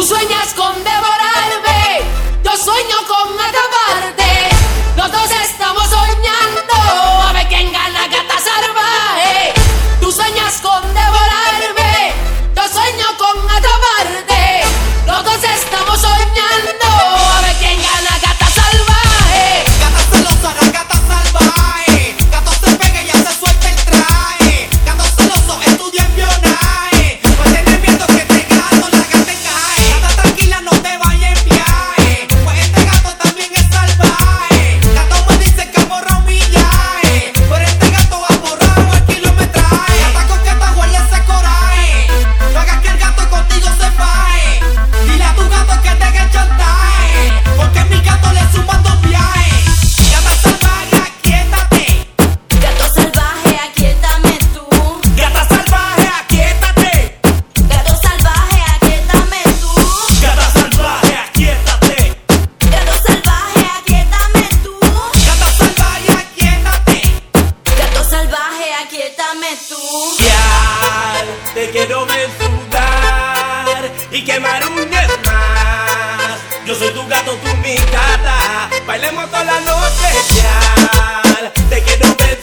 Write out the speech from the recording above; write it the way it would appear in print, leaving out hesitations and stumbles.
Tú sueñas con devorarme, yo sueño con atraparte. Los dos estamos soñando a ver quién gana, gata salvaje. Tú sueñas con devorarme, yo sueño con atraparte. Los dos estamos soñando a ver quién gana, gata salvaje. Gata celosa, la gata salvaje. Gato se pega y ya se suelta el traje. Gato celoso, estudia espionaje. Pues tener miedo que este gato la gata cae. Gata tranquila, no te vayas en viaje. Pues este gato también es salvaje. Gato me dice que borra un millaje. Pero este gato ha borrado el kilometraje. Gata coqueta, guarda ese coraje. No hagas que el gato contigo se faje. Dile a tu gato que deje el chantaje. Porque mi gato le suman 2 viajes. Gata salvaje, aquíétate. Gato salvaje, aquíétame tú. Gata salvaje, aquíétate. Gato salvaje, aquíétame tú. Gata salvaje, aquíétate. Gato salvaje, aquíétame tú. Gata salvaje, aquíétate. Gato salvaje, aquíétame tú. Ya, te quiero ver sudar y quemar un mes más. Yo soy tu gato, tú mi gata. Bailemos toda la noche, ya. Te quiero ver